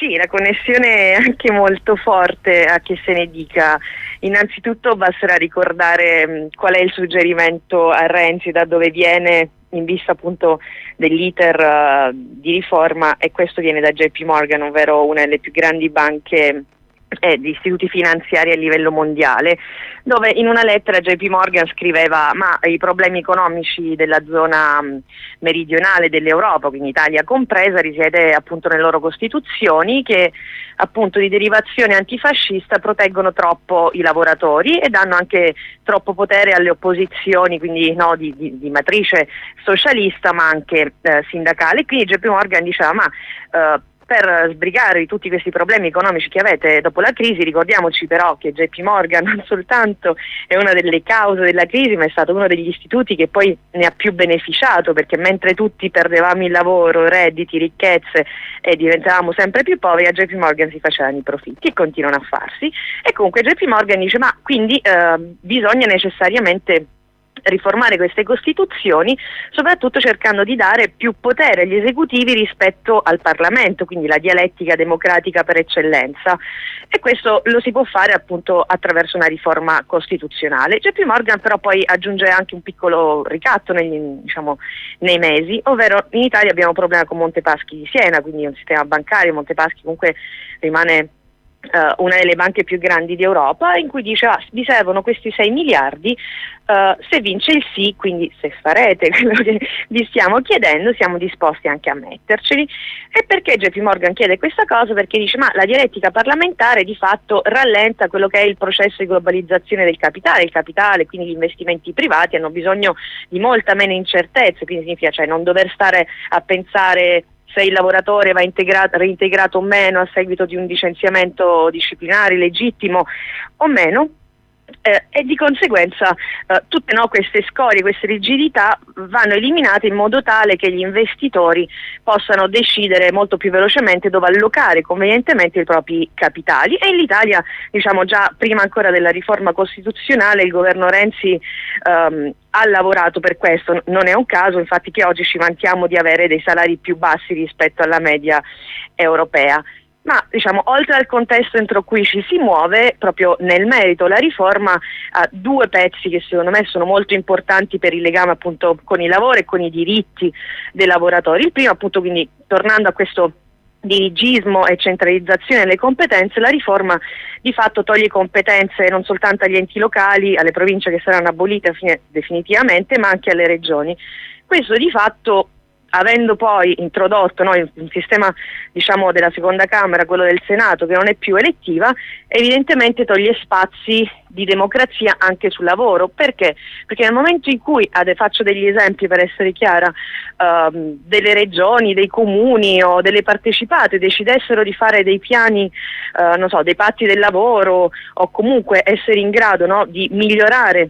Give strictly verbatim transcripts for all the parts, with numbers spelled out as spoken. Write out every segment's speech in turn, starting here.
Sì, la connessione è anche molto forte, a che se ne dica. Innanzitutto basterà ricordare mh, qual è il suggerimento a Renzi, da dove viene in vista appunto dell'iter uh, di riforma, e questo viene da J P Morgan, ovvero una delle più grandi banche e di istituti finanziari a livello mondiale, dove in una lettera J P Morgan scriveva: ma i problemi economici della zona mh, meridionale dell'Europa, quindi Italia compresa, risiede appunto nelle loro costituzioni, che appunto di derivazione antifascista proteggono troppo i lavoratori e danno anche troppo potere alle opposizioni, quindi no, di, di, di matrice socialista ma anche eh, sindacale. Quindi J P Morgan diceva: ma eh, per sbrigare tutti questi problemi economici che avete dopo la crisi, ricordiamoci però che J P Morgan non soltanto è una delle cause della crisi, ma è stato uno degli istituti che poi ne ha più beneficiato, perché mentre tutti perdevamo il lavoro, redditi, ricchezze e diventavamo sempre più poveri, a J P Morgan si facevano i profitti e continuano a farsi. E comunque J P Morgan dice: ma quindi eh, bisogna necessariamente riformare queste costituzioni, soprattutto cercando di dare più potere agli esecutivi rispetto al Parlamento, quindi la dialettica democratica per eccellenza, e questo lo si può fare appunto attraverso una riforma costituzionale. J P Morgan però poi aggiunge anche un piccolo ricatto nei, diciamo, nei mesi, ovvero in Italia abbiamo un problema con Monte Paschi di Siena, quindi un sistema bancario. Monte Paschi comunque rimane Uh, una delle banche più grandi d'Europa, in cui dice: ah, vi servono questi sei miliardi, uh, se vince il sì, quindi se farete quello che vi stiamo chiedendo, siamo disposti anche a metterceli. E perché J P Morgan chiede questa cosa? Perché dice: ma la dialettica parlamentare di fatto rallenta quello che è il processo di globalizzazione del capitale. Il capitale, quindi gli investimenti privati, hanno bisogno di molta meno incertezze, quindi significa, cioè, non dover stare a pensare se il lavoratore va integrato, reintegrato o meno a seguito di un licenziamento disciplinare legittimo o meno, eh, e di conseguenza eh, tutte no, queste scorie, queste rigidità vanno eliminate in modo tale che gli investitori possano decidere molto più velocemente dove allocare convenientemente i propri capitali. E in Italia, diciamo, già prima ancora della riforma costituzionale, il governo Renzi ehm, ha lavorato per questo. Non è un caso infatti che oggi ci vantiamo di avere dei salari più bassi rispetto alla media europea. Ma diciamo, oltre al contesto entro cui ci si muove, proprio nel merito, la riforma ha due pezzi che secondo me sono molto importanti per il legame appunto con il lavoro e con i diritti dei lavoratori. Il primo appunto, quindi tornando a questo dirigismo e centralizzazione delle competenze, la riforma di fatto toglie competenze non soltanto agli enti locali, alle province che saranno abolite definitivamente, ma anche alle regioni. Questo di fatto, avendo poi introdotto no, un sistema, diciamo, della seconda Camera, quello del Senato, che non è più elettiva, evidentemente toglie spazi di democrazia anche sul lavoro. Perché? Perché nel momento in cui, ade, faccio degli esempi per essere chiara, uh, delle regioni, dei comuni o delle partecipate decidessero di fare dei piani, uh, non so, dei patti del lavoro, o comunque essere in grado no, di migliorare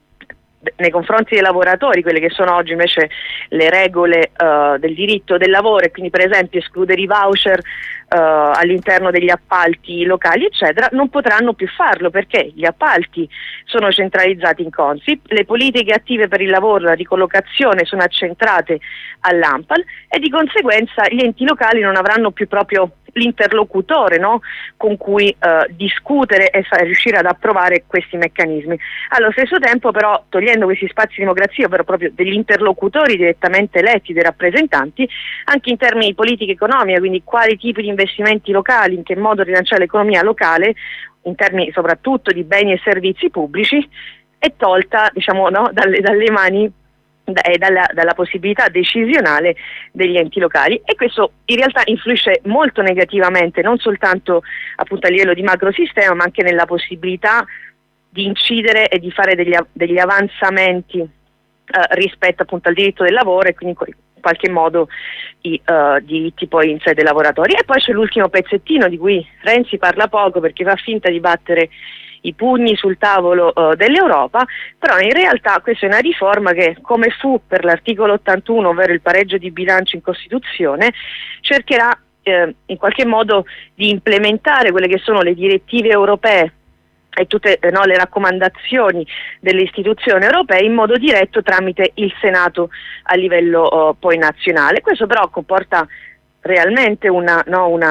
nei confronti dei lavoratori quelle che sono oggi invece le regole uh, del diritto del lavoro, e quindi per esempio escludere i voucher uh, all'interno degli appalti locali eccetera, non potranno più farlo, perché gli appalti sono centralizzati in Consip, le politiche attive per il lavoro, la ricollocazione sono accentrate all'ANPAL, e di conseguenza gli enti locali non avranno più proprio l'interlocutore no, con cui eh, discutere e fa- riuscire ad approvare questi meccanismi. Allo stesso tempo però, togliendo questi spazi di democrazia, ovvero proprio degli interlocutori direttamente eletti, dei rappresentanti, anche in termini di politica economica, quindi quali tipi di investimenti locali, in che modo rilanciare l'economia locale, in termini soprattutto di beni e servizi pubblici, è tolta, diciamo, no, dalle, dalle mani e dalla, dalla possibilità decisionale degli enti locali, e questo in realtà influisce molto negativamente non soltanto appunto a livello di macrosistema, ma anche nella possibilità di incidere e di fare degli, degli avanzamenti eh, rispetto appunto al diritto del lavoro, e quindi in qualche modo i uh, diritti poi in sé dei lavoratori. E poi c'è l'ultimo pezzettino di cui Renzi parla poco, perché fa finta di battere i pugni sul tavolo uh, dell'Europa, però in realtà questa è una riforma che, come fu per l'articolo ottantuno, ovvero il pareggio di bilancio in Costituzione, cercherà eh, in qualche modo di implementare quelle che sono le direttive europee e tutte eh, no, le raccomandazioni delle istituzioni europee in modo diretto tramite il Senato a livello uh, poi nazionale. Questo però comporta realmente una, no, una,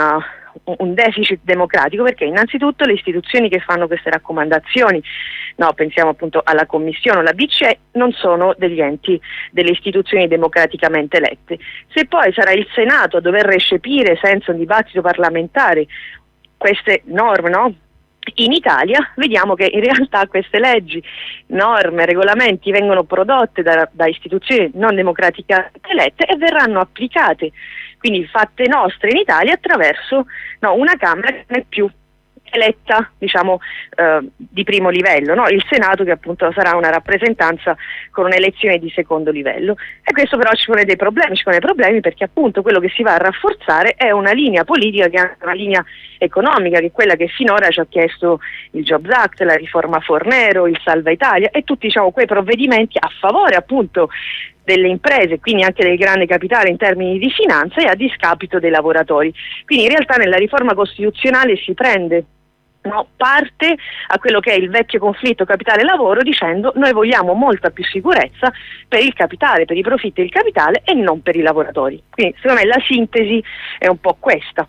un deficit democratico, perché innanzitutto le istituzioni che fanno queste raccomandazioni, no, pensiamo appunto alla Commissione o alla B C E, non sono degli enti, delle istituzioni democraticamente elette. Se poi sarà il Senato a dover recepire senza un dibattito parlamentare queste norme, no? In Italia vediamo che in realtà queste leggi, norme, regolamenti vengono prodotte da, da istituzioni non democraticamente elette e verranno applicate, quindi fatte nostre in Italia attraverso, no, una Camera che non è più eletta, diciamo, eh, di primo livello, no? Il Senato, che appunto sarà una rappresentanza con un'elezione di secondo livello. E questo però ci pone dei problemi, ci pone problemi perché appunto quello che si va a rafforzare è una linea politica, che è una linea economica, che è quella che finora ci ha chiesto il Jobs Act, la riforma Fornero, il Salva Italia e tutti, diciamo, quei provvedimenti a favore appunto delle imprese, quindi anche del grande capitale in termini di finanza, e a discapito dei lavoratori. Quindi in realtà nella riforma costituzionale si prende, no, parte a quello che è il vecchio conflitto capitale-lavoro, dicendo: noi vogliamo molta più sicurezza per il capitale, per i profitti del capitale e non per i lavoratori. Quindi secondo me la sintesi è un po' questa.